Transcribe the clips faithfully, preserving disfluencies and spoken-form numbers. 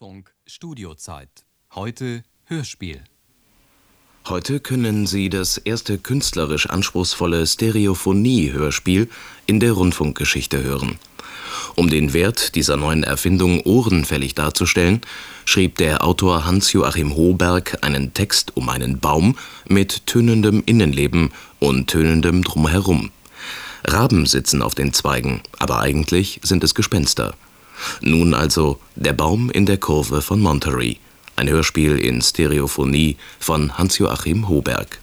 Funk Studiozeit. Heute Hörspiel. Heute können Sie das erste künstlerisch anspruchsvolle Stereophonie-Hörspiel in der Rundfunkgeschichte hören. Um den Wert dieser neuen Erfindung ohrenfällig darzustellen, schrieb der Autor Hans-Joachim Hoberg einen Text um einen Baum mit tönendem Innenleben und tönendem Drumherum. Raben sitzen auf den Zweigen, aber eigentlich sind es Gespenster. Nun also Der Baum in der Kurve von Monterey, ein Hörspiel in Stereophonie von Hans-Joachim Hoberg.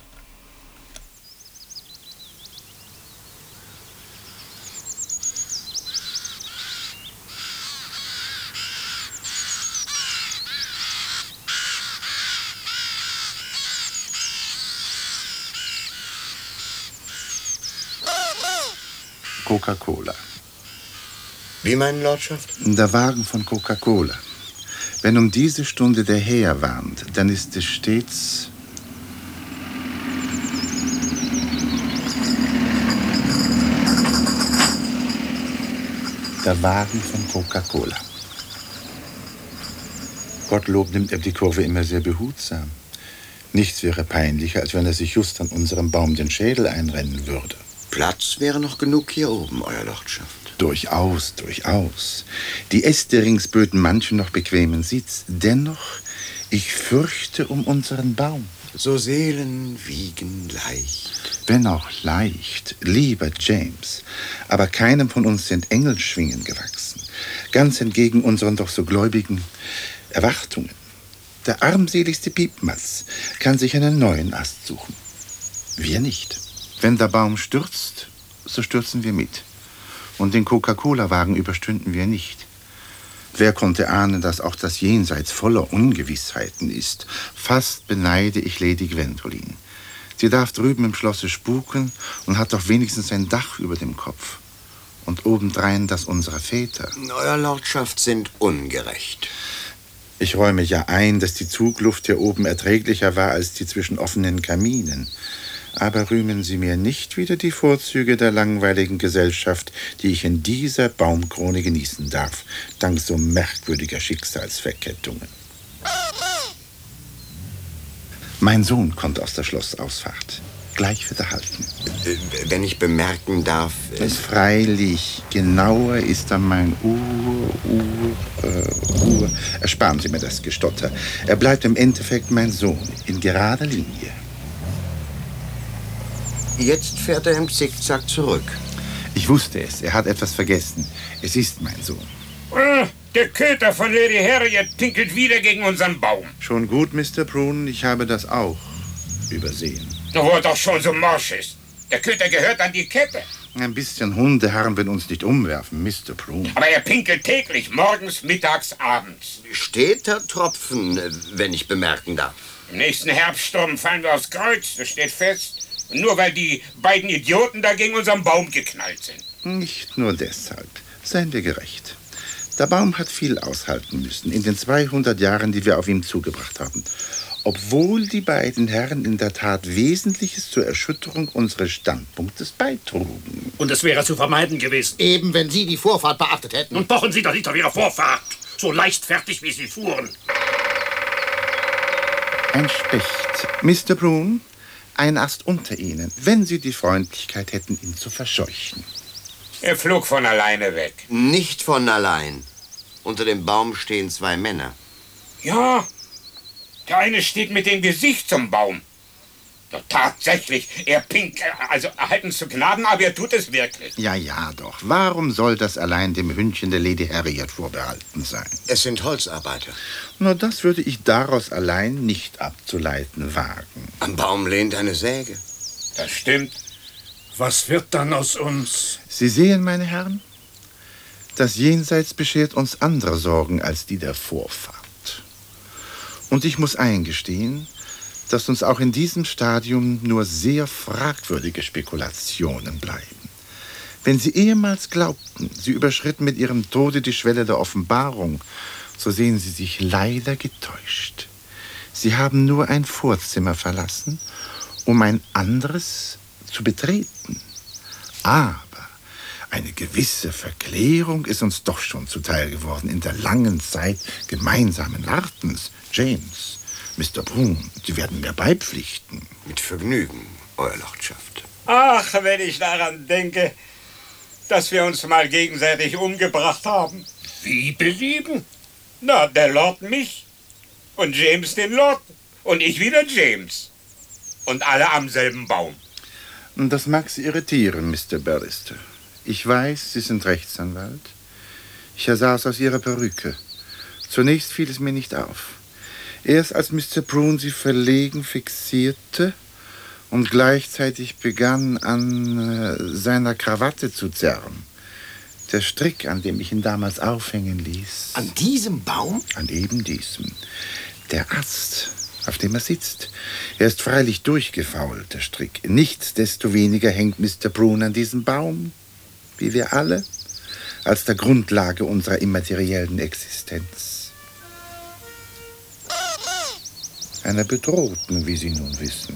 Coca-Cola. Wie, meine Lordschaft? Der Wagen von Coca-Cola. Wenn um diese Stunde der Häher warnt, dann ist es stets... der Wagen von Coca-Cola. Gottlob nimmt er die Kurve immer sehr behutsam. Nichts wäre peinlicher, als wenn er sich just an unserem Baum den Schädel einrennen würde. Platz wäre noch genug hier oben, Euer Lordschaft. Durchaus, durchaus. Die Äste rings böten manchen noch bequemen Sitz. Dennoch, ich fürchte um unseren Baum. So Seelen wiegen leicht. Wenn auch leicht, lieber James. Aber keinem von uns sind Engelschwingen gewachsen. Ganz entgegen unseren doch so gläubigen Erwartungen. Der armseligste Piepmatz kann sich einen neuen Ast suchen. Wir nicht. Wenn der Baum stürzt, so stürzen wir mit. Und den Coca-Cola-Wagen überstünden wir nicht. Wer konnte ahnen, dass auch das Jenseits voller Ungewissheiten ist? Fast beneide ich Lady Gwendoline. Sie darf drüben im Schlosse spuken und hat doch wenigstens ein Dach über dem Kopf. Und obendrein das unserer Väter. Euer Lordschaft sind ungerecht. Ich räume ja ein, dass die Zugluft hier oben erträglicher war als die zwischen offenen Kaminen. Aber rühmen Sie mir nicht wieder die Vorzüge der langweiligen Gesellschaft, die ich in dieser Baumkrone genießen darf, dank so merkwürdiger Schicksalsverkettungen. Mein Sohn kommt aus der Schlossausfahrt. Gleich wird er halten. Wenn ich bemerken darf... Äh es freilich, genauer ist dann mein Uhr, Uhr, äh, Uhr. Ersparen Sie mir das Gestotter. Er bleibt im Endeffekt mein Sohn, in gerader Linie. Jetzt fährt er im Zickzack zurück. Ich wusste es. Er hat etwas vergessen. Es ist mein Sohn. Oh, der Köter von Lady Harriet pinkelt wieder gegen unseren Baum. Schon gut, Mister Prune. Ich habe das auch übersehen. Wo er doch schon so morsch ist. Der Köter gehört an die Kette. Ein bisschen Hundeherren will uns nicht umwerfen, Mister Prune. Aber er pinkelt täglich, morgens, mittags, abends. Steter Tropfen, wenn ich bemerken darf. Im nächsten Herbststurm fallen wir aufs Kreuz, das steht fest. Nur weil die beiden Idioten da gegen unseren Baum geknallt sind. Nicht nur deshalb. Seien wir gerecht. Der Baum hat viel aushalten müssen in den zweihundert Jahren, die wir auf ihm zugebracht haben. Obwohl die beiden Herren in der Tat Wesentliches zur Erschütterung unseres Standpunktes beitrugen. Und es wäre zu vermeiden gewesen. Eben, wenn Sie die Vorfahrt beachtet hätten. Und pochen Sie doch nicht auf Ihre Vorfahrt. So leichtfertig, wie Sie fuhren. Ein Specht. Mister Prune? Ein Ast unter Ihnen, wenn Sie die Freundlichkeit hätten, ihn zu verscheuchen. Er flog von alleine weg. Nicht von allein. Unter dem Baum stehen zwei Männer. Ja, der eine steht mit dem Gesicht zum Baum. Doch tatsächlich, er pinkt, also erhalten zu Gnaden, aber er tut es wirklich. Ja, ja, doch. Warum soll das allein dem Hündchen der Lady Harriet vorbehalten sein? Es sind Holzarbeiter. Nur das würde ich daraus allein nicht abzuleiten wagen. Am Baum lehnt eine Säge. Das stimmt. Was wird dann aus uns? Sie sehen, meine Herren, das Jenseits beschert uns andere Sorgen als die der Vorfahrt. Und ich muss eingestehen, dass uns auch in diesem Stadium nur sehr fragwürdige Spekulationen bleiben. Wenn Sie ehemals glaubten, Sie überschritten mit Ihrem Tode die Schwelle der Offenbarung, so sehen Sie sich leider getäuscht. Sie haben nur ein Vorzimmer verlassen, um ein anderes zu betreten. Aber eine gewisse Verklärung ist uns doch schon zuteil geworden in der langen Zeit gemeinsamen Wartens. James, Mister Brun, Sie werden mir beipflichten. Mit Vergnügen, Euer Lordschaft. Ach, wenn ich daran denke, dass wir uns mal gegenseitig umgebracht haben. Wie belieben? Na, der Lord mich und James den Lord und ich wieder James. Und alle am selben Baum. Das mag Sie irritieren, Mister Barrister. Ich weiß, Sie sind Rechtsanwalt. Ich ersah es aus Ihrer Perücke. Zunächst fiel es mir nicht auf. Erst als Mister Brun Sie verlegen fixierte und gleichzeitig begann, an äh, seiner Krawatte zu zerren. Der Strick, an dem ich ihn damals aufhängen ließ. An diesem Baum? An eben diesem. Der Ast, auf dem er sitzt. Er ist freilich durchgefault, der Strick. Nichtsdestoweniger hängt Mister Brun an diesem Baum, wie wir alle, als der Grundlage unserer immateriellen Existenz. Einer bedrohten, wie Sie nun wissen.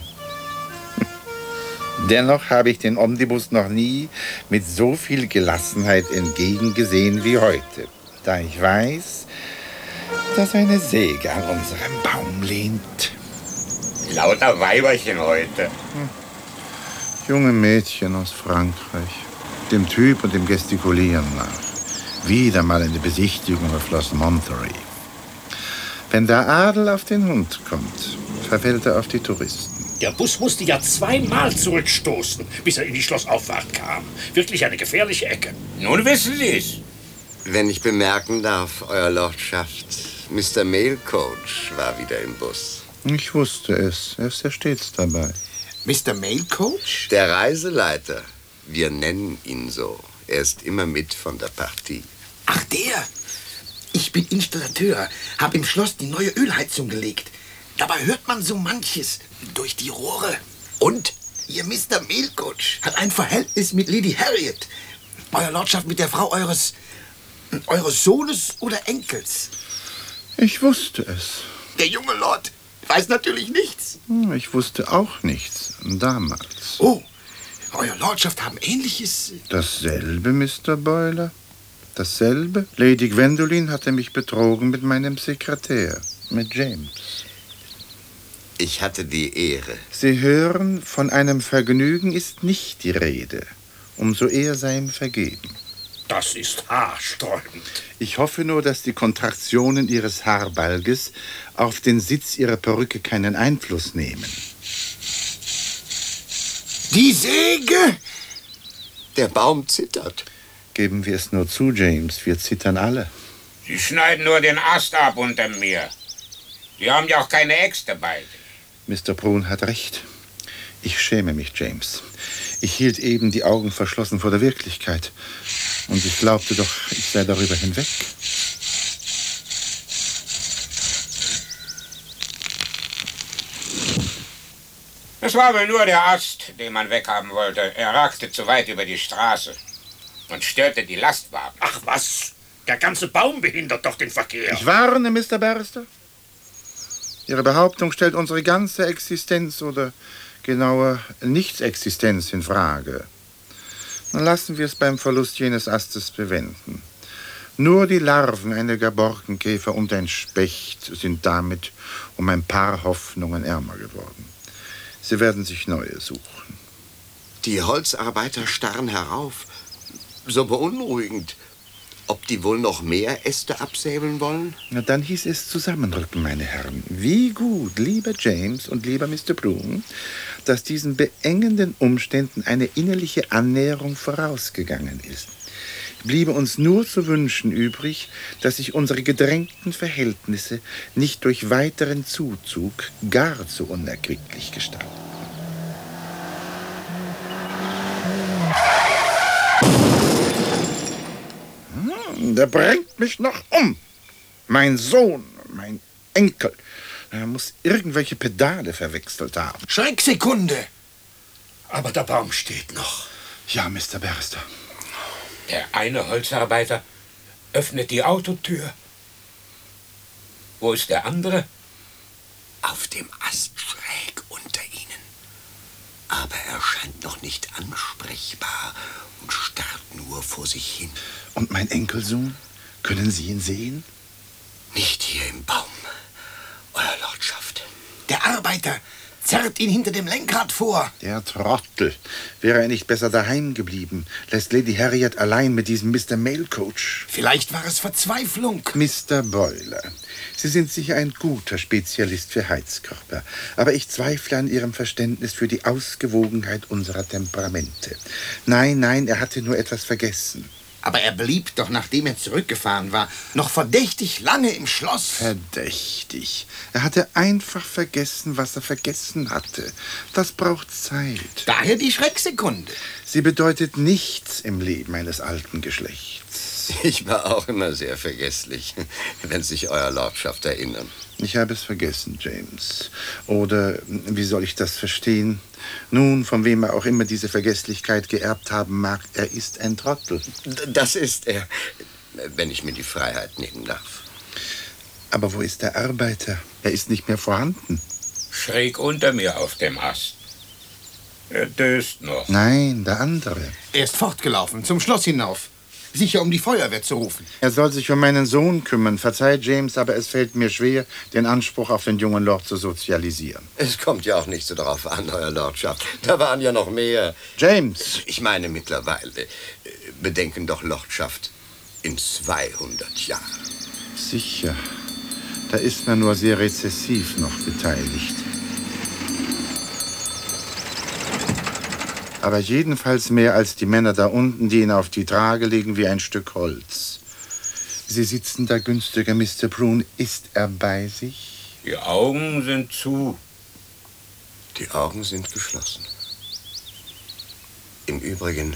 Dennoch habe ich den Omnibus noch nie mit so viel Gelassenheit entgegengesehen wie heute, da ich weiß, dass eine Säge an unserem Baum lehnt. Lauter Weiberchen heute. Hm. Junge Mädchen aus Frankreich, dem Typ und dem Gestikulieren nach. Wieder mal eine Besichtigung auf Schloss Monterey. Wenn der Adel auf den Hund kommt, verfällt er auf die Touristen. Der Bus musste ja zweimal zurückstoßen, bis er in die Schlossauffahrt kam. Wirklich eine gefährliche Ecke. Nun wissen Sie es. Wenn ich bemerken darf, Euer Lordschaft, Mister Mailcoach war wieder im Bus. Ich wusste es. Er ist ja stets dabei. Mister Mailcoach? Der Reiseleiter. Wir nennen ihn so. Er ist immer mit von der Partie. Ach, der. Ich bin Installateur, habe im Schloss die neue Ölheizung gelegt. Dabei hört man so manches durch die Rohre. Und Ihr Mister Mailcoach hat ein Verhältnis mit Lady Harriet. Euer Lordschaft mit der Frau eures... eures Sohnes oder Enkels. Ich wusste es. Der junge Lord weiß natürlich nichts. Ich wusste auch nichts, damals. Oh, Euer Lordschaft haben Ähnliches... Dasselbe, Mister Boiler. Dasselbe. Lady Gwendoline hatte mich betrogen mit meinem Sekretär, mit James. Ich hatte die Ehre. Sie hören, von einem Vergnügen ist nicht die Rede. Umso eher sei ihm vergeben. Das ist haarsträubend. Ich hoffe nur, dass die Kontraktionen Ihres Haarbalges auf den Sitz Ihrer Perücke keinen Einfluss nehmen. Die Säge! Der Baum zittert. Geben wir es nur zu, James, wir zittern alle. Sie schneiden nur den Ast ab unter mir. Sie haben ja auch keine Äxte bei sich. Mister Brun hat recht. Ich schäme mich, James. Ich hielt eben die Augen verschlossen vor der Wirklichkeit. Und ich glaubte doch, ich sei darüber hinweg. Es war wohl nur der Ast, den man weghaben wollte. Er ragte zu weit über die Straße und störte die Lastwagen. Ach was, der ganze Baum behindert doch den Verkehr. Ich warne, Mister Barrister. Ihre Behauptung stellt unsere ganze Existenz oder genauer Nichtsexistenz in Frage. Dann lassen wir es beim Verlust jenes Astes bewenden. Nur die Larven einiger Borkenkäfer und ein Specht sind damit um ein paar Hoffnungen ärmer geworden. Sie werden sich neue suchen. Die Holzarbeiter starren herauf. So beunruhigend. Ob die wohl noch mehr Äste absäbeln wollen? Na, dann hieß es zusammenrücken, meine Herren. Wie gut, lieber James und lieber Mister Brun, dass diesen beengenden Umständen eine innerliche Annäherung vorausgegangen ist. Bliebe uns nur zu wünschen übrig, dass sich unsere gedrängten Verhältnisse nicht durch weiteren Zuzug gar zu unerquicklich gestalten. Der bringt mich noch um. Mein Sohn, mein Enkel. Er muss irgendwelche Pedale verwechselt haben. Schrecksekunde. Aber der Baum steht noch. Ja, Mister Barrister. Der eine Holzarbeiter öffnet die Autotür. Wo ist der andere? Auf dem Ast schräg unter ihnen. Aber er scheint noch nicht ansprechbar und starrt nur nur vor sich hin. Und mein Enkelsohn? Können Sie ihn sehen? Nicht hier im Baum, Euer Lordschaft. Der Arbeiter zerrt ihn hinter dem Lenkrad vor. Der Trottel. Wäre er nicht besser daheim geblieben? Lässt Lady Harriet allein mit diesem Mister Mailcoach. Vielleicht war es Verzweiflung. Mister Boiler, Sie sind sicher ein guter Spezialist für Heizkörper. Aber ich zweifle an Ihrem Verständnis für die Ausgewogenheit unserer Temperamente. Nein, nein, er hatte nur etwas vergessen. Aber er blieb doch, nachdem er zurückgefahren war, noch verdächtig lange im Schloss. Verdächtig. Er hatte einfach vergessen, was er vergessen hatte. Das braucht Zeit. Daher die Schrecksekunde. Sie bedeutet nichts im Leben eines alten Geschlechts. Ich war auch immer sehr vergesslich, wenn sich Euer Lordschaft erinnern. Ich habe es vergessen, James. Oder, wie soll ich das verstehen? Nun, von wem er auch immer diese Vergesslichkeit geerbt haben mag, er ist ein Trottel. Das ist er, wenn ich mir die Freiheit nehmen darf. Aber wo ist der Arbeiter? Er ist nicht mehr vorhanden. Schräg unter mir auf dem Ast. Er döst noch. Nein, der andere. Er ist fortgelaufen, zum Schloss hinauf. Sicher, um die Feuerwehr zu rufen. Er soll sich um meinen Sohn kümmern. Verzeih, James, aber es fällt mir schwer, den Anspruch auf den jungen Lord zu sozialisieren. Es kommt ja auch nicht so darauf an, Euer Lordschaft. Da waren ja noch mehr. James! Ich meine mittlerweile. Bedenken doch, Lordschaft, in zweihundert Jahren. Sicher. Da ist man nur sehr rezessiv noch beteiligt. Aber jedenfalls mehr als die Männer da unten, die ihn auf die Trage legen wie ein Stück Holz. Sie sitzen da, günstiger Mister Prune. Ist er bei sich? Die Augen sind zu. Die Augen sind geschlossen. Im Übrigen,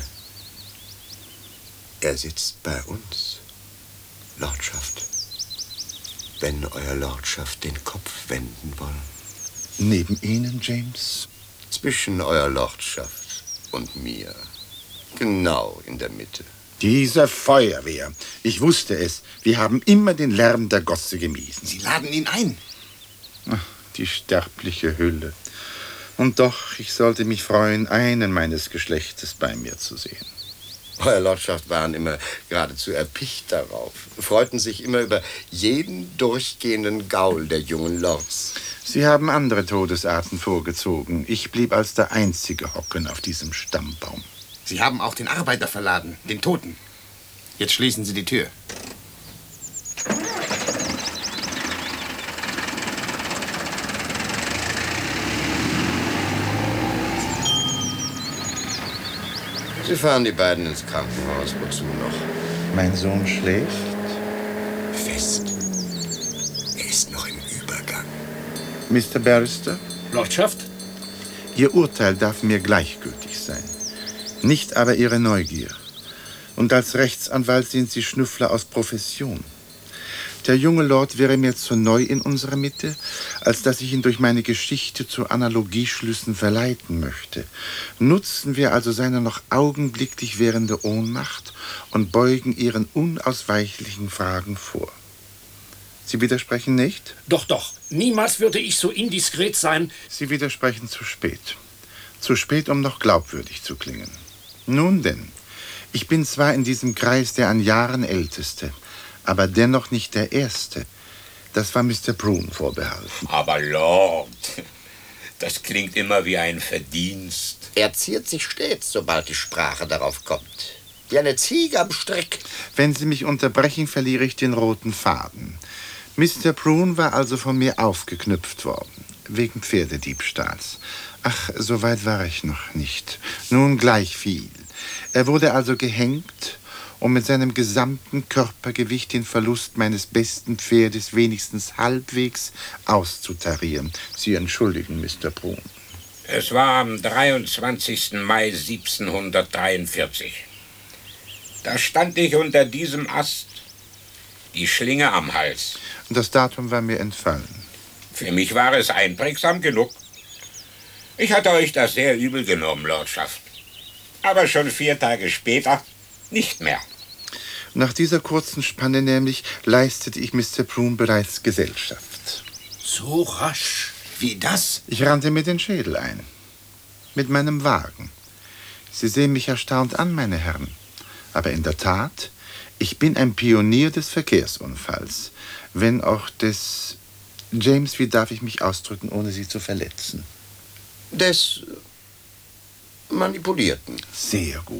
er sitzt bei uns, Lordschaft. Wenn Euer Lordschaft den Kopf wenden wollen. Neben Ihnen, James? Zwischen Euer Lordschaft und mir. Genau in der Mitte. Diese Feuerwehr. Ich wusste es. Wir haben immer den Lärm der Gosse gemieden. Sie laden ihn ein. Ach, die sterbliche Hülle. Und doch, ich sollte mich freuen, einen meines Geschlechtes bei mir zu sehen. Euer Lordschaft waren immer geradezu erpicht darauf, freuten sich immer über jeden durchgehenden Gaul der jungen Lords. Sie haben andere Todesarten vorgezogen. Ich blieb als der Einzige hocken auf diesem Stammbaum. Sie haben auch den Arbeiter verladen, den Toten. Jetzt schließen Sie die Tür. Sie fahren die beiden ins Krankenhaus. Wozu noch? Mein Sohn schläft? Fest. Er ist noch im Übergang. Mister Barrister? Lordschaft? Ihr Urteil darf mir gleichgültig sein. Nicht aber Ihre Neugier. Und als Rechtsanwalt sind Sie Schnüffler aus Profession. Der junge Lord wäre mir zu neu in unserer Mitte, als dass ich ihn durch meine Geschichte zu Analogieschlüssen verleiten möchte. Nutzen wir also seine noch augenblicklich währende Ohnmacht und beugen Ihren unausweichlichen Fragen vor. Sie widersprechen nicht? Doch, doch. Niemals würde ich so indiskret sein. Sie widersprechen zu spät. Zu spät, um noch glaubwürdig zu klingen. Nun denn, ich bin zwar in diesem Kreis der an Jahren Älteste, aber dennoch nicht der Erste. Das war Mister Prune vorbehalten. Aber Lord, das klingt immer wie ein Verdienst. Er ziert sich stets, sobald die Sprache darauf kommt. Wie eine Ziege am Strick. Wenn Sie mich unterbrechen, verliere ich den roten Faden. Mister Prune war also von mir aufgeknüpft worden, wegen Pferdediebstahls. Ach, so weit war ich noch nicht. Nun gleich viel. Er wurde also gehängt, um mit seinem gesamten Körpergewicht den Verlust meines besten Pferdes wenigstens halbwegs auszutarieren. Sie entschuldigen, Mister Prune. Es war am dreiundzwanzigsten Mai siebzehnhundertdreiundvierzig. Da stand ich unter diesem Ast, die Schlinge am Hals. Und das Datum war mir entfallen. Für mich war es einprägsam genug. Ich hatte euch das sehr übel genommen, Lordschaft. Aber schon vier Tage später nicht mehr. Nach dieser kurzen Spanne nämlich leistete ich Mister Prune bereits Gesellschaft. So rasch? Wie das? Ich rannte mir den Schädel ein. Mit meinem Wagen. Sie sehen mich erstaunt an, meine Herren. Aber in der Tat, ich bin ein Pionier des Verkehrsunfalls. Wenn auch des... James, wie darf ich mich ausdrücken, ohne Sie zu verletzen? Des Manipulierten. Sehr gut.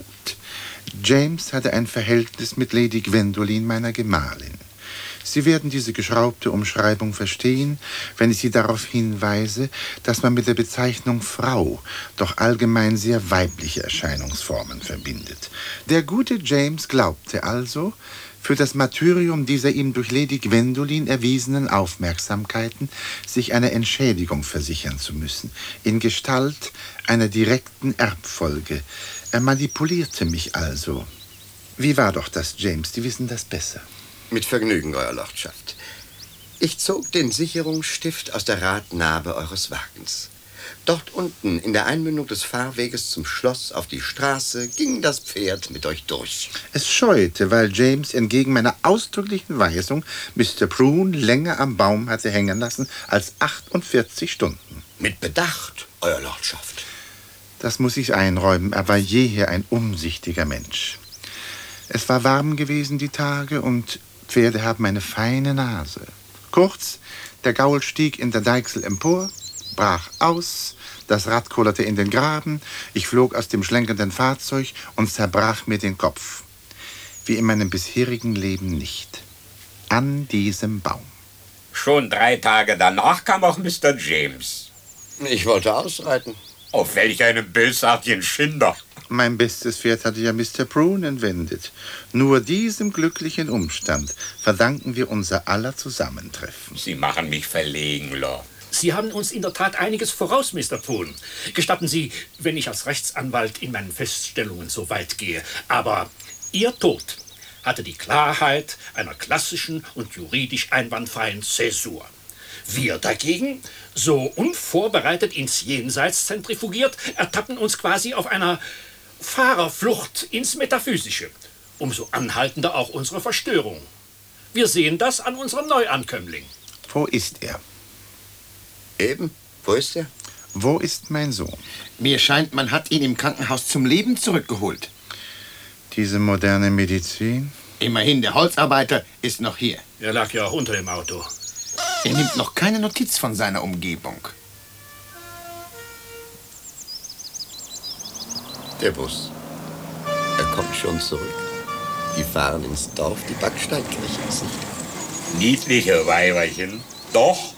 James hatte ein Verhältnis mit Lady Gwendoline, meiner Gemahlin. Sie werden diese geschraubte Umschreibung verstehen, wenn ich Sie darauf hinweise, dass man mit der Bezeichnung Frau doch allgemein sehr weibliche Erscheinungsformen verbindet. Der gute James glaubte also, für das Martyrium dieser ihm durch Lady Gwendoline erwiesenen Aufmerksamkeiten sich eine Entschädigung versichern zu müssen, in Gestalt einer direkten Erbfolge. Er manipulierte mich also. Wie war doch das, James? Die wissen das besser. Mit Vergnügen, Euer Lordschaft. Ich zog den Sicherungsstift aus der Radnabe eures Wagens. Dort unten, in der Einmündung des Fahrweges zum Schloss auf die Straße, ging das Pferd mit euch durch. Es scheute, weil James entgegen meiner ausdrücklichen Weisung Mister Prune länger am Baum hatte hängen lassen als achtundvierzig Stunden. Mit Bedacht, Euer Lordschaft. Das muss ich einräumen. Er war jeher ein umsichtiger Mensch. Es war warm gewesen, die Tage, und Pferde haben eine feine Nase. Kurz, der Gaul stieg in der Deichsel empor, brach aus, das Rad kullerte in den Graben, ich flog aus dem schlenkenden Fahrzeug und zerbrach mir den Kopf. Wie in meinem bisherigen Leben nicht. An diesem Baum. Schon drei Tage danach kam auch Mister James. Ich wollte ausreiten. Auf welch einen bösartigen Schinder. Mein bestes Pferd hatte ja Mister Prune entwendet. Nur diesem glücklichen Umstand verdanken wir unser aller Zusammentreffen. Sie machen mich verlegen, Lord. Sie haben uns in der Tat einiges voraus, Mister Prune. Gestatten Sie, wenn ich als Rechtsanwalt in meinen Feststellungen so weit gehe. Aber Ihr Tod hatte die Klarheit einer klassischen und juridisch einwandfreien Zäsur. Wir dagegen, so unvorbereitet ins Jenseits zentrifugiert, ertappen uns quasi auf einer Fahrerflucht ins Metaphysische. Umso anhaltender auch unsere Verstörung. Wir sehen das an unserem Neuankömmling. Wo ist er? Eben, wo ist er? Wo ist mein Sohn? Mir scheint, man hat ihn im Krankenhaus zum Leben zurückgeholt. Diese moderne Medizin? Immerhin, der Holzarbeiter ist noch hier. Er lag ja auch unter dem Auto. Er nimmt noch keine Notiz von seiner Umgebung. Der Bus. Er kommt schon zurück. Die fahren ins Dorf, die Backsteinkirche ist nicht. Niedliche Weiberchen. Doch.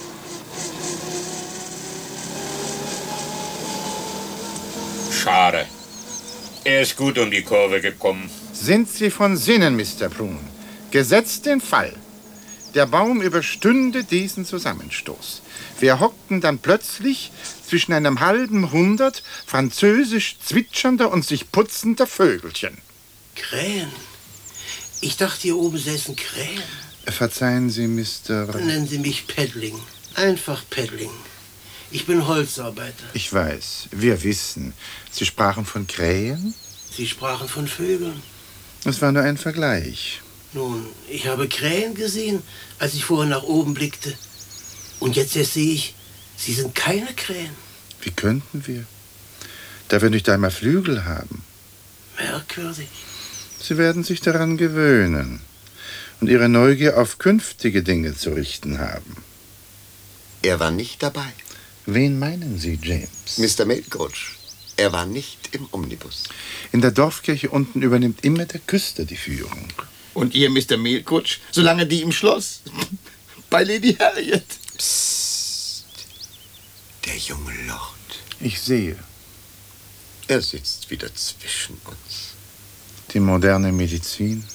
Schade. Er ist gut um die Kurve gekommen. Sind Sie von Sinnen, Mister Prune? Gesetzt den Fall. Der Baum überstünde diesen Zusammenstoß. Wir hockten dann plötzlich zwischen einem halben Hundert französisch zwitschernder und sich putzender Vögelchen. Krähen? Ich dachte, hier oben säßen Krähen. Verzeihen Sie, Mister Nennen Sie mich Paddling. Einfach Paddling. Ich bin Holzarbeiter. Ich weiß, wir wissen. Sie sprachen von Krähen? Sie sprachen von Vögeln. Es war nur ein Vergleich. Nun, ich habe Krähen gesehen, als ich vorher nach oben blickte. Und jetzt erst sehe ich, sie sind keine Krähen. Wie könnten wir? Da wir nicht einmal Flügel haben. Merkwürdig. Sie werden sich daran gewöhnen und ihre Neugier auf künftige Dinge zu richten haben. Er war nicht dabei. Wen meinen Sie, James? Mister Melkotsch. Er war nicht im Omnibus. In der Dorfkirche unten übernimmt immer der Küster die Führung. Und ihr, Mister Melkotsch, solange die im Schloss bei Lady Harriet. Psst. Der junge Lord. Ich sehe. Er sitzt wieder zwischen uns. Die moderne Medizin.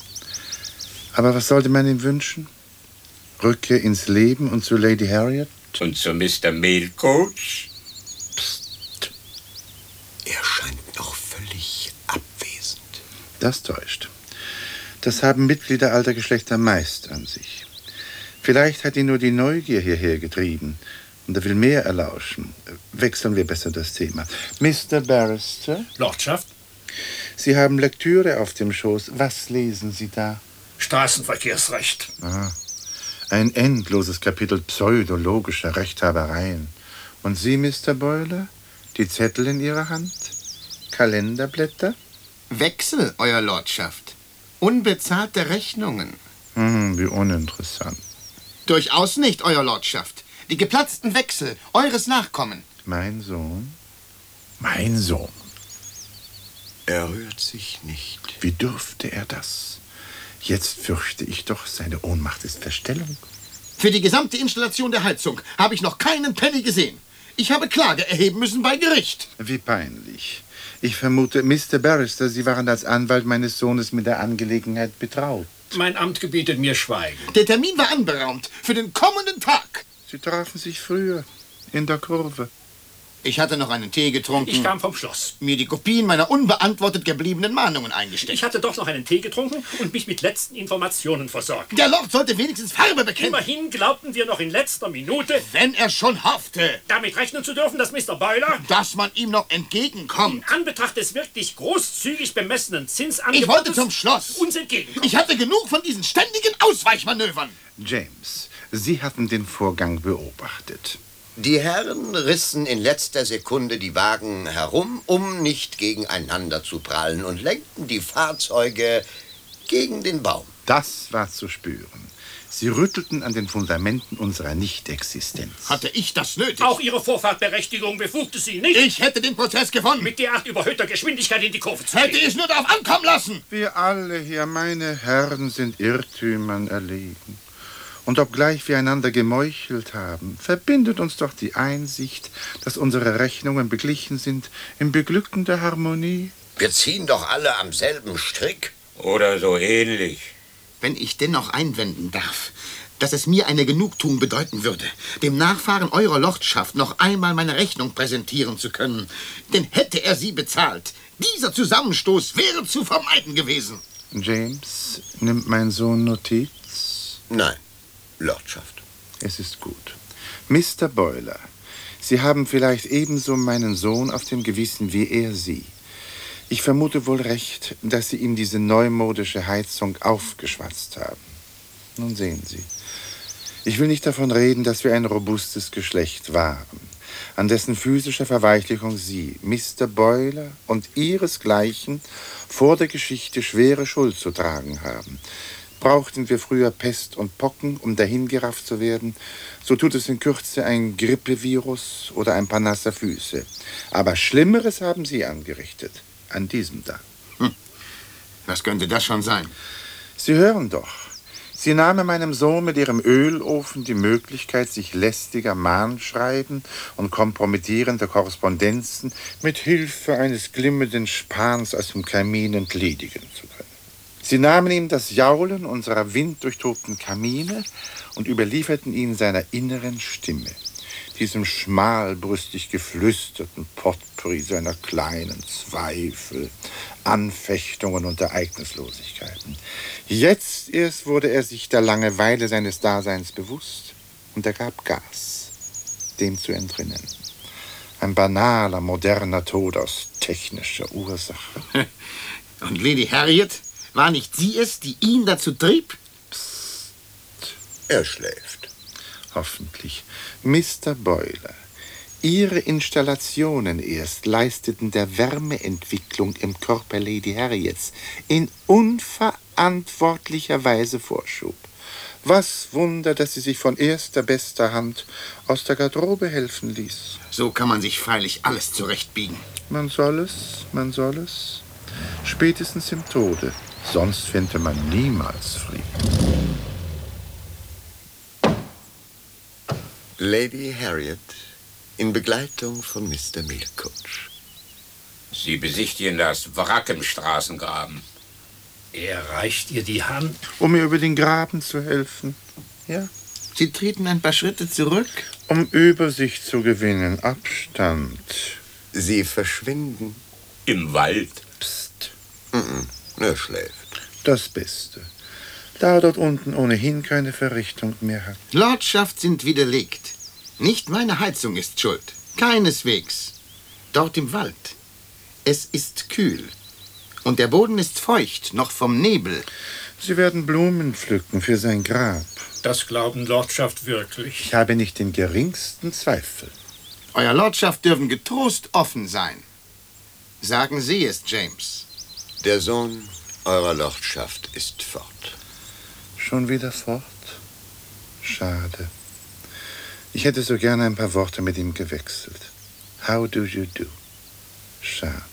Aber was sollte man ihm wünschen? Rückkehr ins Leben und zu Lady Harriet? Und zu Mister Melkotsch? Psst. Er scheint noch völlig abwesend. Das täuscht. Das haben Mitglieder alter Geschlechter meist an sich. Vielleicht hat ihn nur die Neugier hierher getrieben und er will mehr erlauschen. Wechseln wir besser das Thema. Mister Barrister? Lordschaft? Sie haben Lektüre auf dem Schoß. Was lesen Sie da? Straßenverkehrsrecht. Ah, ein endloses Kapitel pseudologischer Rechthabereien. Und Sie, Mister Boiler? Die Zettel in Ihrer Hand? Kalenderblätter? Wechsel, Euer Lordschaft. Unbezahlte Rechnungen. Hm, wie uninteressant. Durchaus nicht, Euer Lordschaft. Die geplatzten Wechsel eures Nachkommen. Mein Sohn? Mein Sohn. Er rührt sich nicht. Wie dürfte er das? Jetzt fürchte ich doch, seine Ohnmacht ist Verstellung. Für die gesamte Installation der Heizung habe ich noch keinen Penny gesehen. Ich habe Klage erheben müssen bei Gericht. Wie peinlich. Ich vermute, Mister Barrister, Sie waren als Anwalt meines Sohnes mit der Angelegenheit betraut. Mein Amt gebietet mir Schweigen. Der Termin war anberaumt für den kommenden Tag. Sie trafen sich früher in der Kurve. Ich hatte noch einen Tee getrunken. Ich kam vom Schloss. Mir die Kopien meiner unbeantwortet gebliebenen Mahnungen eingesteckt. Ich hatte doch noch einen Tee getrunken und mich mit letzten Informationen versorgt. Der Lord sollte wenigstens Farbe bekennen. Immerhin glaubten wir noch in letzter Minute, wenn er schon hoffte, damit rechnen zu dürfen, dass Mister Boiler, dass man ihm noch entgegenkommt, in Anbetracht des wirklich großzügig bemessenen Zinsangebotes, ich wollte zum Schloss, uns entgegenkommen. Ich hatte genug von diesen ständigen Ausweichmanövern. James, Sie hatten den Vorgang beobachtet. Die Herren rissen in letzter Sekunde die Wagen herum, um nicht gegeneinander zu prallen, und lenkten die Fahrzeuge gegen den Baum. Das war zu spüren. Sie rüttelten an den Fundamenten unserer Nichtexistenz. Hatte ich das nötig? Auch Ihre Vorfahrtberechtigung befugte Sie nicht. Ich hätte den Prozess gewonnen. Mit derart überhöhter Geschwindigkeit in die Kurve zu Hätte ich es nur darauf ankommen lassen. Wir alle hier, meine Herren, sind Irrtümern erlegen. Und obgleich wir einander gemeuchelt haben, verbindet uns doch die Einsicht, dass unsere Rechnungen beglichen sind im Beglücken der Harmonie. Wir ziehen doch alle am selben Strick. Oder so ähnlich. Wenn ich dennoch einwenden darf, dass es mir eine Genugtuung bedeuten würde, dem Nachfahren eurer Lordschaft noch einmal meine Rechnung präsentieren zu können, denn hätte er sie bezahlt, dieser Zusammenstoß wäre zu vermeiden gewesen. James, nimmt mein Sohn Notiz? Nein. Lordschaft. Es ist gut. Mister Boiler, Sie haben vielleicht ebenso meinen Sohn auf dem Gewissen wie er Sie. Ich vermute wohl recht, dass Sie ihm diese neumodische Heizung aufgeschwatzt haben. Nun sehen Sie, ich will nicht davon reden, dass wir ein robustes Geschlecht waren, an dessen physischer Verweichlichung Sie, Mister Boiler und Ihresgleichen vor der Geschichte schwere Schuld zu tragen haben. Brauchten wir früher Pest und Pocken, um dahingerafft zu werden, so tut es in Kürze ein Grippevirus oder ein paar nasse Füße. Aber Schlimmeres haben Sie angerichtet, an diesem Tag. Hm. Was könnte das schon sein? Sie hören doch. Sie nahmen meinem Sohn mit Ihrem Ölofen die Möglichkeit, sich lästiger Mahnschreiben und kompromittierender Korrespondenzen mit Hilfe eines glimmenden Spans aus dem Kamin entledigen zu können. Sie nahmen ihm das Jaulen unserer winddurchtobten Kamine und überlieferten ihn seiner inneren Stimme, diesem schmalbrüstig geflüsterten Potpourri seiner kleinen Zweifel, Anfechtungen und Ereignislosigkeiten. Jetzt erst wurde er sich der Langeweile seines Daseins bewusst und er gab Gas, dem zu entrinnen. Ein banaler, moderner Tod aus technischer Ursache. Und Lady Harriet? War nicht sie es, die ihn dazu trieb? Psst. Er schläft. Hoffentlich. Mister Boiler, Ihre Installationen erst leisteten der Wärmeentwicklung im Körper Lady Harriets in unverantwortlicher Weise Vorschub. Was Wunder, dass sie sich von erster bester Hand aus der Garderobe helfen ließ. So kann man sich freilich alles zurechtbiegen. Man soll es, man soll es. Spätestens im Tode. Sonst fände man niemals Frieden. Lady Harriet in Begleitung von Mister Mehlkutsch. Sie besichtigen das Wrack im Straßengraben. Er reicht ihr die Hand. Um mir über den Graben zu helfen. Ja. Sie treten ein paar Schritte zurück. Um Übersicht zu gewinnen. Abstand. Sie verschwinden. Im Wald. Psst. Mm-mm. Er schläft. Das Beste. Da er dort unten ohnehin keine Verrichtung mehr hat. Lordschaft sind widerlegt. Nicht meine Heizung ist schuld. Keineswegs. Dort im Wald. Es ist kühl. Und der Boden ist feucht, noch vom Nebel. Sie werden Blumen pflücken für sein Grab. Das glauben Lordschaft wirklich? Ich habe nicht den geringsten Zweifel. Euer Lordschaft dürfen getrost offen sein. Sagen Sie es, James. Der Sohn eurer Lordschaft ist fort. Schon wieder fort? Schade. Ich hätte so gerne ein paar Worte mit ihm gewechselt. How do you do? Schade.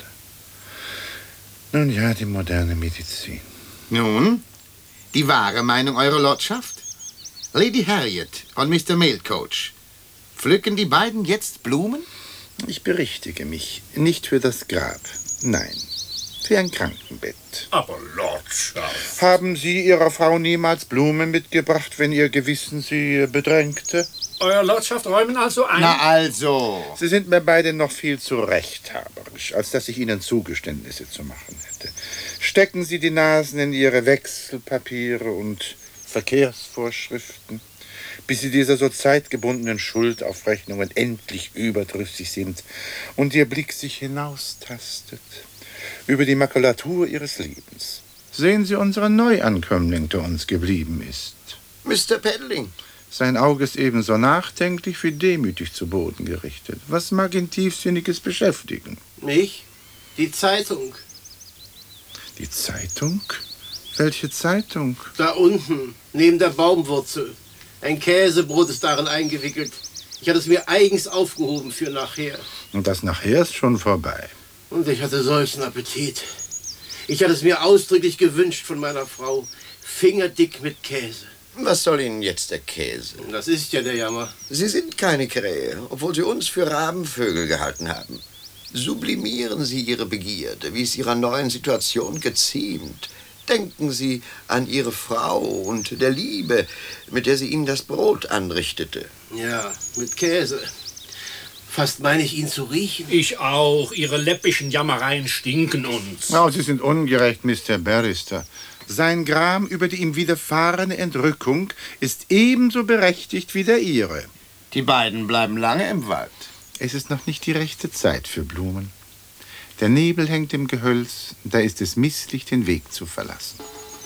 Nun ja, die moderne Medizin. Nun, die wahre Meinung eurer Lordschaft? Lady Harriet und Mister Mailcoach. Pflücken die beiden jetzt Blumen? Ich berichtige mich. Nicht für das Grab. Nein. Für ein Krankenbett. Aber Lordschaft. Haben Sie Ihrer Frau niemals Blumen mitgebracht, wenn Ihr Gewissen Sie bedrängte? Euer Lordschaft räumen also ein? Na also. Sie sind mir beide noch viel zu rechthaberisch, als dass ich Ihnen Zugeständnisse zu machen hätte. Stecken Sie die Nasen in Ihre Wechselpapiere und Verkehrsvorschriften, bis Sie dieser so zeitgebundenen Schuldaufrechnungen endlich überdrüssig sind und Ihr Blick sich hinaustastet über die Makulatur Ihres Lebens. Sehen Sie unseren Neuankömmling, der uns geblieben ist. Mister Peddling. Sein Auge ist ebenso nachdenklich wie demütig zu Boden gerichtet. Was mag ihn Tiefsinniges beschäftigen? Mich? Die Zeitung. Die Zeitung? Welche Zeitung? Da unten, neben der Baumwurzel. Ein Käsebrot ist darin eingewickelt. Ich hatte es mir eigens aufgehoben für nachher. Und das nachher ist schon vorbei. Und ich hatte solchen Appetit. Ich hatte es mir ausdrücklich gewünscht von meiner Frau. Fingerdick mit Käse. Was soll Ihnen jetzt der Käse? Das ist ja der Jammer. Sie sind keine Krähe, obwohl Sie uns für Rabenvögel gehalten haben. Sublimieren Sie Ihre Begierde, wie es Ihrer neuen Situation geziemt. Denken Sie an Ihre Frau und der Liebe, mit der sie Ihnen das Brot anrichtete. Ja, mit Käse. Fast meine ich, ihn zu riechen. Ich auch. Ihre läppischen Jammereien stinken uns. Oh, Sie sind ungerecht, Mister Barrister. Sein Gram über die ihm widerfahrene Entrückung ist ebenso berechtigt wie der Ihre. Die beiden bleiben lange im Wald. Es ist noch nicht die rechte Zeit für Blumen. Der Nebel hängt im Gehölz, da ist es misslich, den Weg zu verlassen.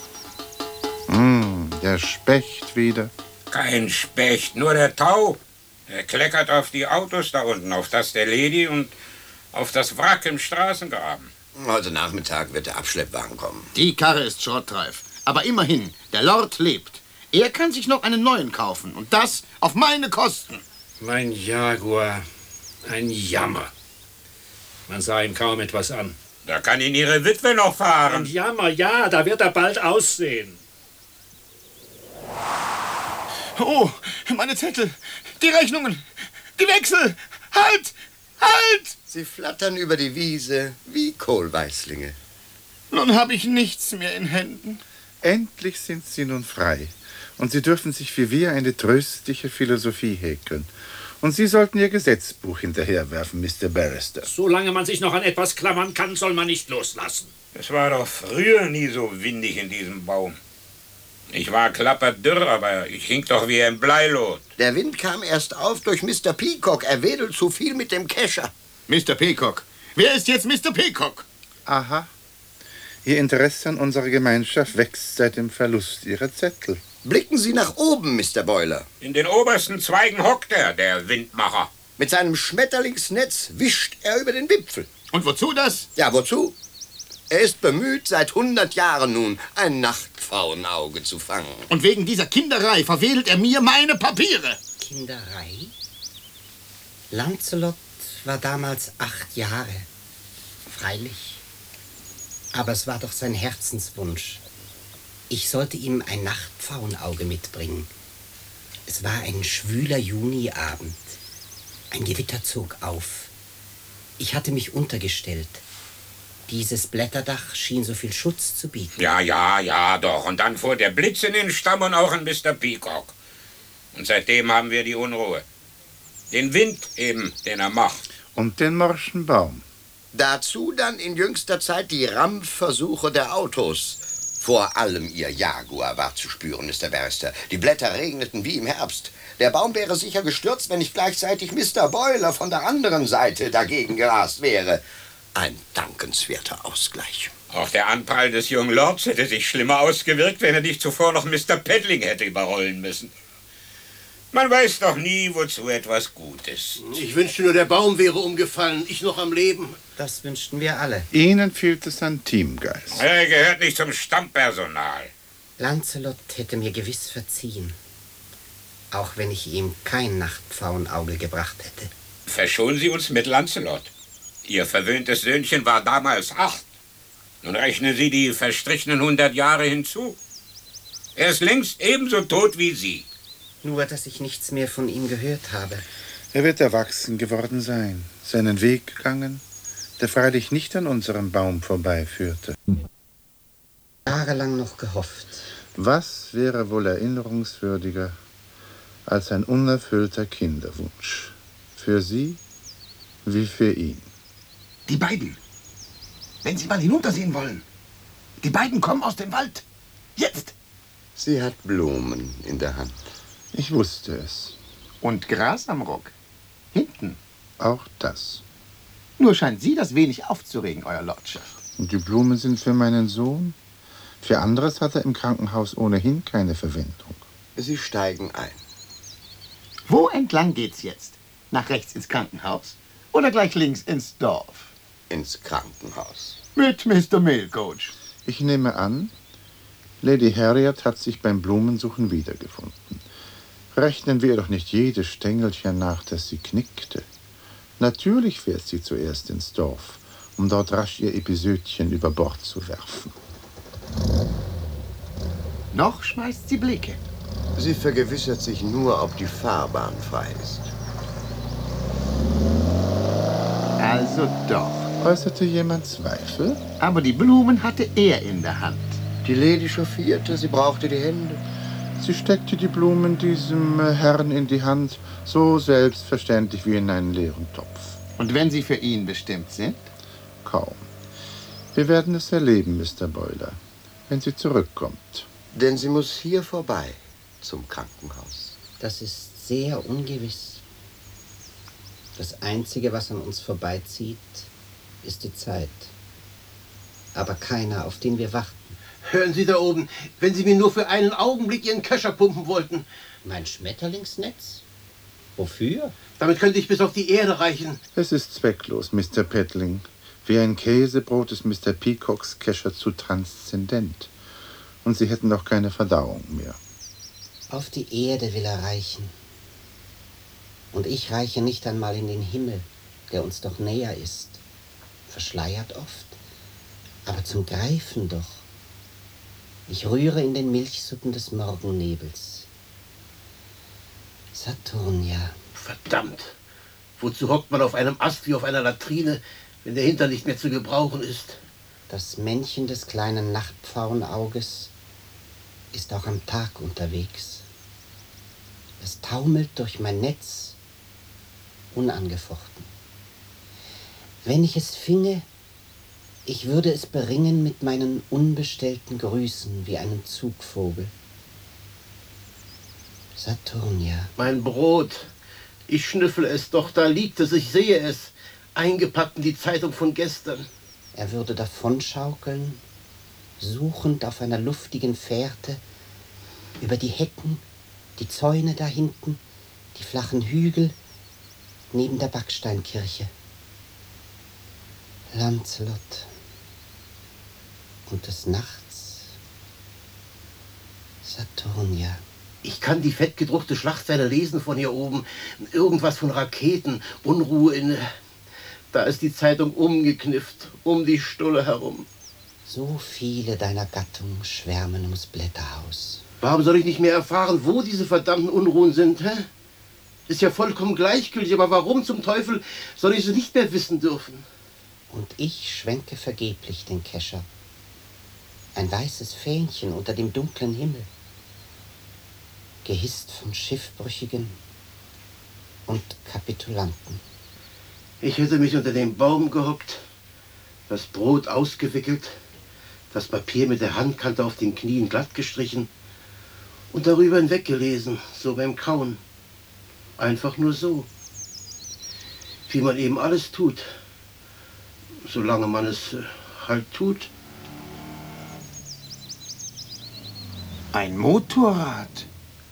Mmh, der Specht wieder. Kein Specht, nur der Tau. Er kleckert auf die Autos da unten, auf das der Lady und auf das Wrack im Straßengraben. Heute Nachmittag wird der Abschleppwagen kommen. Die Karre ist schrottreif. Aber immerhin, der Lord lebt. Er kann sich noch einen neuen kaufen. Und das auf meine Kosten. Mein Jaguar. Ein Jammer. Man sah ihm kaum etwas an. Da kann ihn Ihre Witwe noch fahren. Ein Jammer, ja, da wird er bald aussehen. Oh, meine Zettel, die Rechnungen, die Wechsel. Halt! Halt! Sie flattern über die Wiese wie Kohlweißlinge. Nun habe ich nichts mehr in Händen. Endlich sind Sie nun frei. Und Sie dürfen sich wie wir eine tröstliche Philosophie häkeln. Und Sie sollten Ihr Gesetzbuch hinterherwerfen, Mister Barrister. Solange man sich noch an etwas klammern kann, soll man nicht loslassen. Es war doch früher nie so windig in diesem Baum. Ich war klapperdürr, aber ich hing doch wie ein Bleilot. Der Wind kam erst auf durch Mister Peacock. Er wedelt zu viel mit dem Kescher. Mister Peacock. Wer ist jetzt Mister Peacock? Aha. Ihr Interesse an unserer Gemeinschaft wächst seit dem Verlust Ihrer Zettel. Blicken Sie nach oben, Mister Boiler. In den obersten Zweigen hockt er, der Windmacher. Mit seinem Schmetterlingsnetz wischt er über den Wipfel. Und wozu das? Ja, wozu? Er ist bemüht, seit hundert Jahren nun ein Nachtpfauenauge zu fangen. Und wegen dieser Kinderei verwedelt er mir meine Papiere. Kinderei? Lancelot war damals acht Jahre. Freilich. Aber es war doch sein Herzenswunsch. Ich sollte ihm ein Nachtpfauenauge mitbringen. Es war ein schwüler Juniabend. Ein Gewitter zog auf. Ich hatte mich untergestellt. Dieses Blätterdach schien so viel Schutz zu bieten. Ja, ja, ja, doch. Und dann fuhr der Blitz in den Stamm und auch in Mister Peacock. Und seitdem haben wir die Unruhe. Den Wind eben, den er macht. Und den morschen Baum. Dazu dann in jüngster Zeit die Rampfversuche der Autos. Vor allem Ihr Jaguar war zu spüren, Mister Barrister. Die Blätter regneten wie im Herbst. Der Baum wäre sicher gestürzt, wenn nicht gleichzeitig Mister Boiler von der anderen Seite dagegen gerast wäre. Ein dankenswerter Ausgleich. Auch der Anprall des jungen Lords hätte sich schlimmer ausgewirkt, wenn er nicht zuvor noch Mister Peddling hätte überrollen müssen. Man weiß doch nie, wozu etwas gut ist. Ich wünschte nur, der Baum wäre umgefallen, ich noch am Leben. Das wünschten wir alle. Ihnen fehlt es an Teamgeist. Er gehört nicht zum Stammpersonal. Lancelot hätte mir gewiss verziehen. Auch wenn ich ihm kein Nachtpfauenauge gebracht hätte. Verschonen Sie uns mit Lancelot. Ihr verwöhntes Söhnchen war damals acht. Nun rechnen Sie die verstrichenen hundert Jahre hinzu. Er ist längst ebenso tot wie Sie. Nur, dass ich nichts mehr von ihm gehört habe. Er wird erwachsen geworden sein, seinen Weg gegangen, der freilich nicht an unserem Baum vorbeiführte. Jahrelang noch gehofft. Was wäre wohl erinnerungswürdiger als ein unerfüllter Kinderwunsch? Für Sie wie für ihn. Die beiden. Wenn Sie mal hinuntersehen wollen. Die beiden kommen aus dem Wald. Jetzt! Sie hat Blumen in der Hand. Ich wusste es. Und Gras am Rock. Hinten. Auch das. Nur scheint Sie das wenig aufzuregen, Euer Lordschaft. Und die Blumen sind für meinen Sohn? Für anderes hat er im Krankenhaus ohnehin keine Verwendung. Sie steigen ein. Wo entlang geht's jetzt? Nach rechts ins Krankenhaus? Oder gleich links ins Dorf? Ins Krankenhaus. Mit Mister Mailcoach. Ich nehme an, Lady Harriet hat sich beim Blumensuchen wiedergefunden. Rechnen wir doch nicht jedes Stängelchen nach, das sie knickte. Natürlich fährt sie zuerst ins Dorf, um dort rasch ihr Episödchen über Bord zu werfen. Noch schmeißt sie Blicke. Sie vergewissert sich nur, ob die Fahrbahn frei ist. Also doch. Äußerte jemand Zweifel? Aber die Blumen hatte er in der Hand. Die Lady chauffierte, sie brauchte die Hände. Sie steckte die Blumen diesem Herrn in die Hand, so selbstverständlich wie in einen leeren Topf. Und wenn sie für ihn bestimmt sind? Kaum. Wir werden es erleben, Mister Boiler, wenn sie zurückkommt. Denn sie muss hier vorbei, zum Krankenhaus. Das ist sehr ungewiss. Das Einzige, was an uns vorbeizieht, ist die Zeit. Aber keiner, auf den wir warten. Hören Sie da oben, wenn Sie mir nur für einen Augenblick Ihren Köcher pumpen wollten. Mein Schmetterlingsnetz? Wofür? Damit könnte ich bis auf die Erde reichen. Es ist zwecklos, Mister Pettling. Wie ein Käsebrot ist Mister Peacocks Kescher zu transzendent. Und Sie hätten doch keine Verdauung mehr. Auf die Erde will er reichen. Und ich reiche nicht einmal in den Himmel, der uns doch näher ist. Verschleiert oft, aber zum Greifen doch. Ich rühre in den Milchsuppen des Morgennebels. Saturnia. Verdammt. Wozu hockt man auf einem Ast wie auf einer Latrine, wenn der Hintern nicht mehr zu gebrauchen ist? Das Männchen des kleinen Nachtpfauenauges ist auch am Tag unterwegs. Es taumelt durch mein Netz, unangefochten. Wenn ich es finge, ich würde es beringen mit meinen unbestellten Grüßen wie einem Zugvogel. Saturnia. Mein Brot. Ich schnüffle es, doch da liegt es, ich sehe es, eingepackt in die Zeitung von gestern. Er würde davonschaukeln, suchend auf einer luftigen Fährte, über die Hecken, die Zäune da hinten, die flachen Hügel, neben der Backsteinkirche. Lancelot. Und des Nachts Saturnia. Ich kann die fettgedruckte Schlachtzeile lesen von hier oben. Irgendwas von Raketen, Unruhe in... Da ist die Zeitung umgeknifft, um die Stulle herum. So viele deiner Gattung schwärmen ums Blätterhaus. Warum soll ich nicht mehr erfahren, wo diese verdammten Unruhen sind, hä? Ist ja vollkommen gleichgültig, aber warum zum Teufel soll ich es nicht mehr wissen dürfen? Und ich schwenke vergeblich den Kescher. Ein weißes Fähnchen unter dem dunklen Himmel. Gehisst von Schiffbrüchigen und Kapitulanten. Ich hätte mich unter den Baum gehockt, das Brot ausgewickelt, das Papier mit der Handkante auf den Knien glatt gestrichen und darüber hinweggelesen, so beim Kauen. Einfach nur so. Wie man eben alles tut, solange man es äh, halt tut. Ein Motorrad.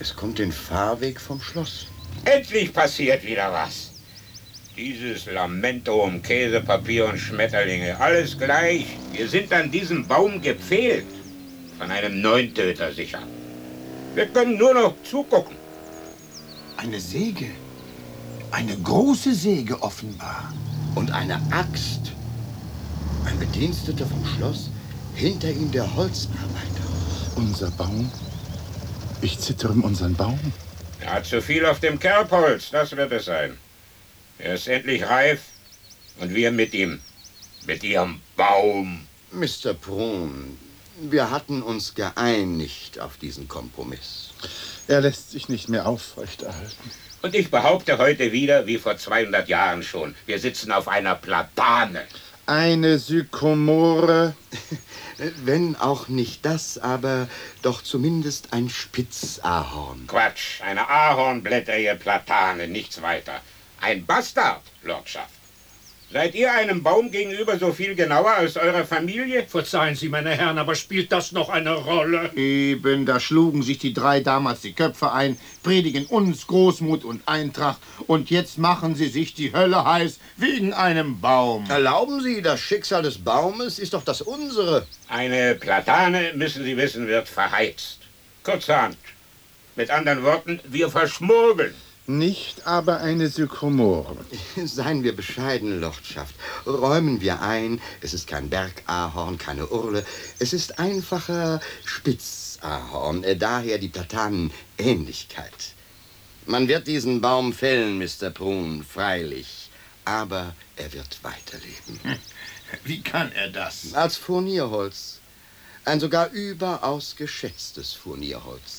Es kommt den Fahrweg vom Schloss. Endlich passiert wieder was. Dieses Lamento um Käse, Papier und Schmetterlinge, alles gleich. Wir sind an diesem Baum gepfählt. Von einem Neuntöter sicher. Wir können nur noch zugucken. Eine Säge. Eine große Säge offenbar. Und eine Axt. Ein Bediensteter vom Schloss, hinter ihm der Holzarbeiter. Unser Baum? Ich zittere um unseren Baum. Er hat zu viel auf dem Kerbholz, das wird es sein. Er ist endlich reif und wir mit ihm. Mit ihrem Baum. Mister Prun, wir hatten uns geeinigt auf diesen Kompromiss. Er lässt sich nicht mehr aufrechterhalten. Und ich behaupte heute wieder, wie vor zweihundert Jahren schon, wir sitzen auf einer Platane. Eine Sykomore. Wenn auch nicht das, aber doch zumindest ein Spitzahorn. Quatsch, eine ahornblättrige Platane, nichts weiter. Ein Bastard, Lordschaft. Seid ihr einem Baum gegenüber so viel genauer als eurer Familie? Verzeihen Sie, meine Herren, aber spielt das noch eine Rolle? Eben, da schlugen sich die drei damals die Köpfe ein, predigen uns Großmut und Eintracht und jetzt machen sie sich die Hölle heiß wegen einem Baum. Erlauben Sie, das Schicksal des Baumes ist doch das unsere. Eine Platane, müssen Sie wissen, wird verheizt. Kurzerhand. Mit anderen Worten, wir verschmurgeln. Nicht aber eine Sykomore. Seien wir bescheiden, Lordschaft. Räumen wir ein, es ist kein Bergahorn, keine Urle. Es ist einfacher Spitzahorn, äh, daher die Platanenähnlichkeit. Man wird diesen Baum fällen, Mister Prun, freilich. Aber er wird weiterleben. Wie kann er das? Als Furnierholz. Ein sogar überaus geschätztes Furnierholz.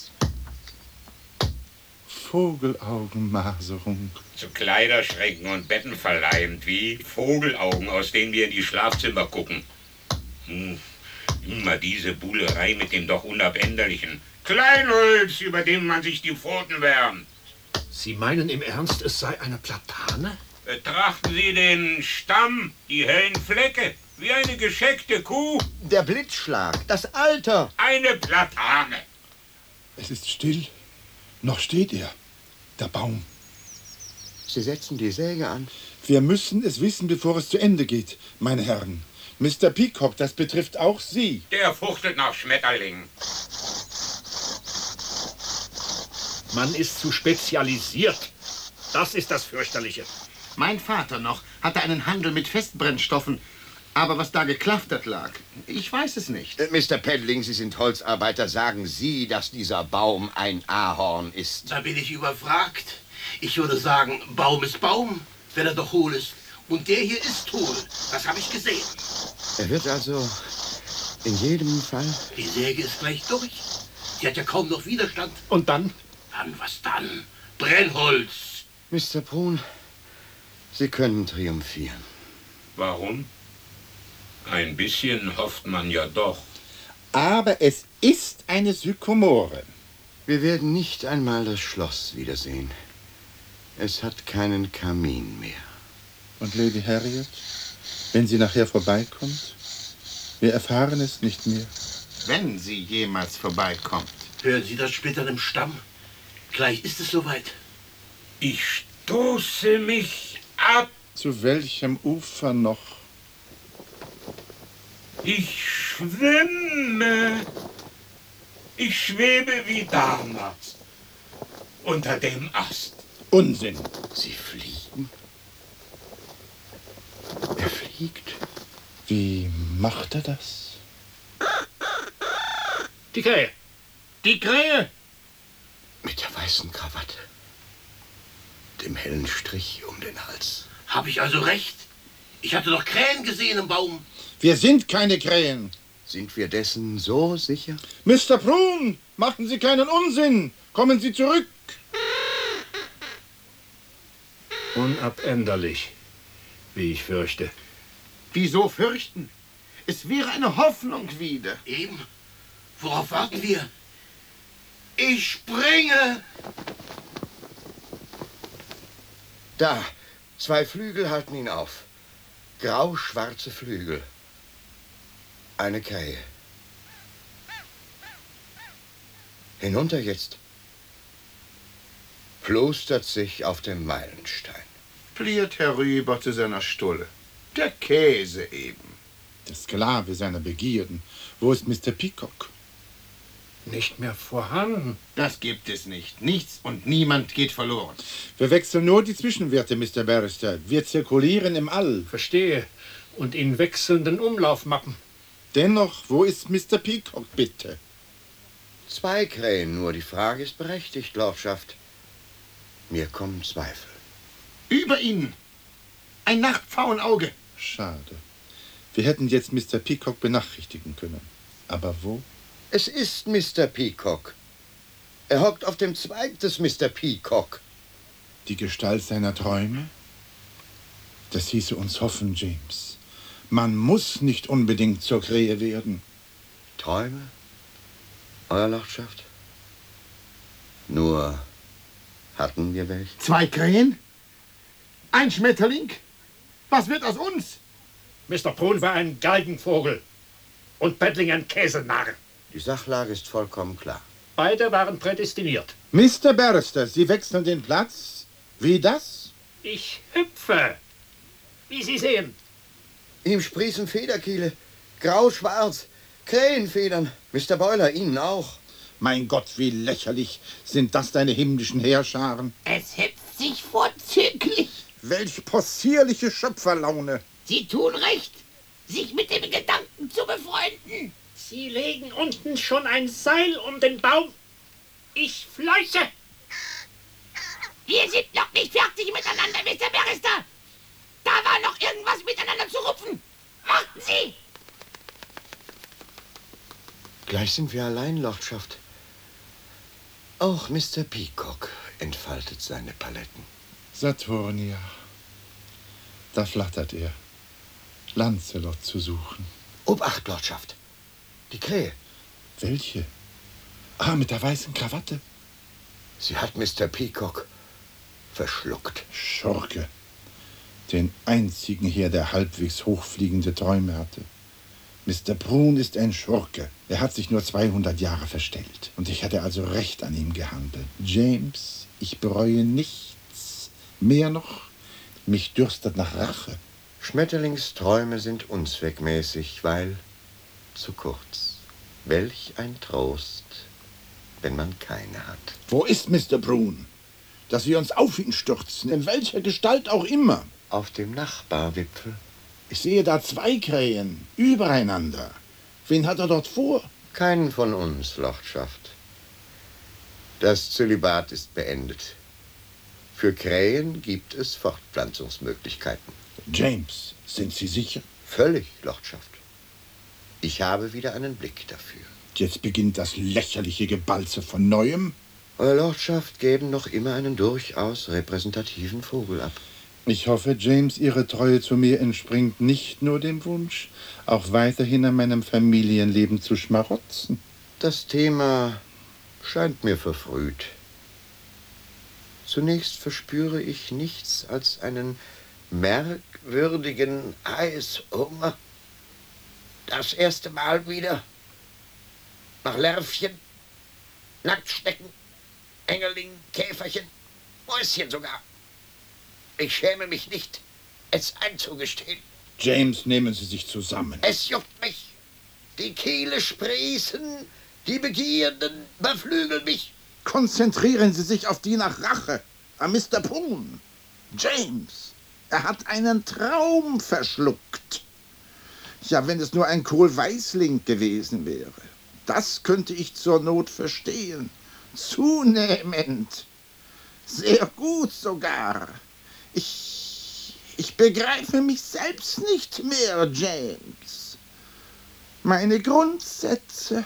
Vogelaugenmaserung. Zu Kleiderschränken und Betten verleimt, wie Vogelaugen, aus denen wir in die Schlafzimmer gucken. Hm. Immer diese Buhlerei mit dem doch Unabänderlichen. Kleinholz, über dem man sich die Pfoten wärmt. Sie meinen im Ernst, es sei eine Platane? Betrachten Sie den Stamm, die hellen Flecke, wie eine gescheckte Kuh. Der Blitzschlag, das Alter. Eine Platane. Es ist still. Noch steht er. Der Baum. Sie setzen die Säge an. Wir müssen es wissen, bevor es zu Ende geht, meine Herren. Mister Peacock, das betrifft auch Sie. Der fuchtelt nach Schmetterlingen. Man ist zu spezialisiert. Das ist das Fürchterliche. Mein Vater noch hatte einen Handel mit Festbrennstoffen. Aber was da geklaftert lag, ich weiß es nicht. Äh, Mister Peddling, Sie sind Holzarbeiter. Sagen Sie, dass dieser Baum ein Ahorn ist. Da bin ich überfragt. Ich würde sagen, Baum ist Baum, wenn er doch hohl ist. Und der hier ist hohl. Das habe ich gesehen. Er wird also in jedem Fall... Die Säge ist gleich durch. Sie hat ja kaum noch Widerstand. Und dann? Dann, was dann? Brennholz. Mister Prun, Sie können triumphieren. Warum? Ein bisschen hofft man ja doch. Aber es ist eine Sykomore. Wir werden nicht einmal das Schloss wiedersehen. Es hat keinen Kamin mehr. Und Lady Harriet, wenn sie nachher vorbeikommt? Wir erfahren es nicht mehr. Wenn sie jemals vorbeikommt. Hören Sie das Splittern im Stamm? Gleich ist es soweit. Ich stoße mich ab. Zu welchem Ufer noch? Ich schwimme. Ich schwebe wie damals. Unter dem Ast. Unsinn. Sie fliegen? Er fliegt. Wie macht er das? Die Krähe. Die Krähe! Mit der weißen Krawatte. Dem hellen Strich um den Hals. Habe ich also recht? Ich hatte doch Krähen gesehen im Baum. Wir sind keine Krähen. Sind wir dessen so sicher? Mister Prun, machen Sie keinen Unsinn. Kommen Sie zurück. Unabänderlich, wie ich fürchte. Wieso fürchten? Es wäre eine Hoffnung wieder. Eben. Worauf warten wir? Ich springe! Da, zwei Flügel halten ihn auf. Grau-schwarze Flügel. Eine Krähe. Hinunter jetzt. plustert sich auf dem Meilenstein. Pliert herüber zu seiner Stulle. Der Käse eben. Der Sklave seiner Begierden. Wo ist Mister Peacock? Nicht mehr vorhanden. Das gibt es nicht. Nichts und niemand geht verloren. Wir wechseln nur die Zwischenwerte, Mister Barrister. Wir zirkulieren im All. Verstehe. Und in wechselnden Umlaufmappen. Dennoch, wo ist Mister Peacock, bitte? Zwei Krähen nur. Die Frage ist berechtigt, Lordschaft. Mir kommen Zweifel. Über ihnen. Ein Nachtpfauenauge. Schade. Wir hätten jetzt Mister Peacock benachrichtigen können. Aber wo? Es ist Mister Peacock. Er hockt auf dem Zweig des Mister Peacock. Die Gestalt seiner Träume? Das hieße uns hoffen, James. Man muss nicht unbedingt zur Krähe werden. Träume, Euer Lordschaft? Nur hatten wir welche? Zwei Krähen? Ein Schmetterling? Was wird aus uns? Mister Prun war ein Galgenvogel und Paddling ein Käsenarr. Die Sachlage ist vollkommen klar. Beide waren prädestiniert. Mister Barrister, Sie wechseln den Platz? Wie das? Ich hüpfe, wie Sie sehen. Ihm sprießen Federkiele, grau-schwarz, Krähenfedern. Mister Boiler, Ihnen auch. Mein Gott, wie lächerlich sind das deine himmlischen Heerscharen. Es hüpft sich vorzüglich. Welch possierliche Schöpferlaune. Sie tun recht, sich mit dem Gedanken zu befreunden. Sie legen unten schon ein Seil um den Baum. Ich fleuche. Wir sind noch nicht fertig miteinander, Mister Barrister. Da war noch irgendwas miteinander zu rupfen. Warten Sie! Gleich sind wir allein, Lordschaft. Auch Mister Peacock entfaltet seine Paletten. Saturnia. Da flattert er. Lancelot zu suchen. Obacht, Lordschaft. Die Krähe. Welche? Ah, mit der weißen Krawatte. Sie hat Mister Peacock verschluckt. Schurke. Den einzigen hier, der halbwegs hochfliegende Träume hatte. Mister Prun ist ein Schurke. Er hat sich nur zweihundert Jahre verstellt. Und ich hatte also recht an ihm gehandelt. James, ich bereue nichts. Mehr noch, mich dürstet nach Rache. Schmetterlingsträume sind unzweckmäßig, weil zu kurz. Welch ein Trost, wenn man keine hat. Wo ist Mister Prun? Dass wir uns auf ihn stürzen, in welcher Gestalt auch immer. Auf dem Nachbarwipfel. Ich sehe da zwei Krähen, übereinander. Wen hat er dort vor? Keinen von uns, Lordschaft. Das Zölibat ist beendet. Für Krähen gibt es Fortpflanzungsmöglichkeiten. James, sind Sie sicher? Völlig, Lordschaft. Ich habe wieder einen Blick dafür. Jetzt beginnt das lächerliche Gebalze von Neuem. Euer Lordschaft geben noch immer einen durchaus repräsentativen Vogel ab. Ich hoffe, James, Ihre Treue zu mir entspringt nicht nur dem Wunsch, auch weiterhin an meinem Familienleben zu schmarotzen. Das Thema scheint mir verfrüht. Zunächst verspüre ich nichts als einen merkwürdigen Heißhunger. Das erste Mal wieder. Nach Lärvchen, Nacktschnecken, Engerling, Käferchen, Mäuschen sogar. Ich schäme mich nicht, es einzugestehen. James, nehmen Sie sich zusammen. Es juckt mich. Die Kiele sprießen, die Begierden beflügeln mich. Konzentrieren Sie sich auf die nach Rache, an Mister Prun. James, er hat einen Traum verschluckt. Ja, wenn es nur ein Kohlweißling gewesen wäre. Das könnte ich zur Not verstehen. Zunehmend. Sehr gut sogar. Ich, ich begreife mich selbst nicht mehr, James. Meine Grundsätze,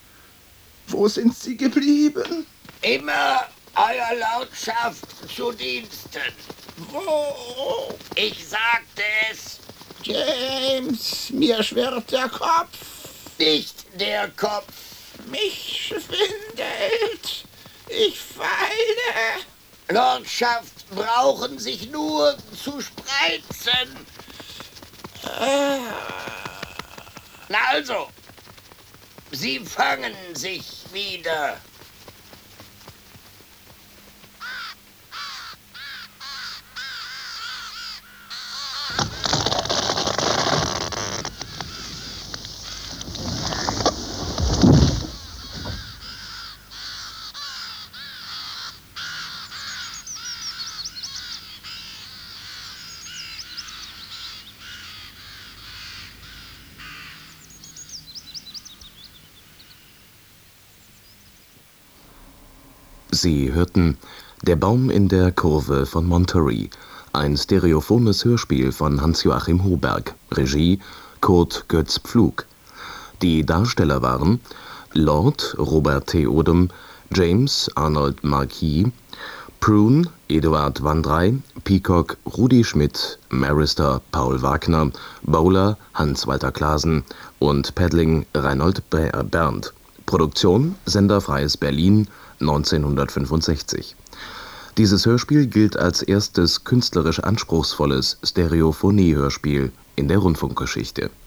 wo sind sie geblieben? Immer Euer Lordschaft zu Diensten. Wo? Ich sagte es. James, mir schwirrt der Kopf. Nicht der Kopf. Mich schwindelt. Ich falle. Lordschaft brauchen sich nur zu spreizen. Ah. Na also, sie fangen sich wieder. Sie hörten Der Baum in der Kurve von Monterey, ein stereophones Hörspiel von Hans-Joachim Hoberg, Regie Kurt Götz-Pflug. Die Darsteller waren Lord Robert T. Odom, James Arnold Marquis, Prune Eduard Vandrey, Peacock Rudi Schmidt, Marister Paul Wagner, Bowler Hans-Walter Klaasen und Paddling Reinhold Berndt. Produktion Senderfreies Berlin neunzehnhundertfünfundsechzig. Dieses Hörspiel gilt als erstes künstlerisch anspruchsvolles Stereophonie-Hörspiel in der Rundfunkgeschichte.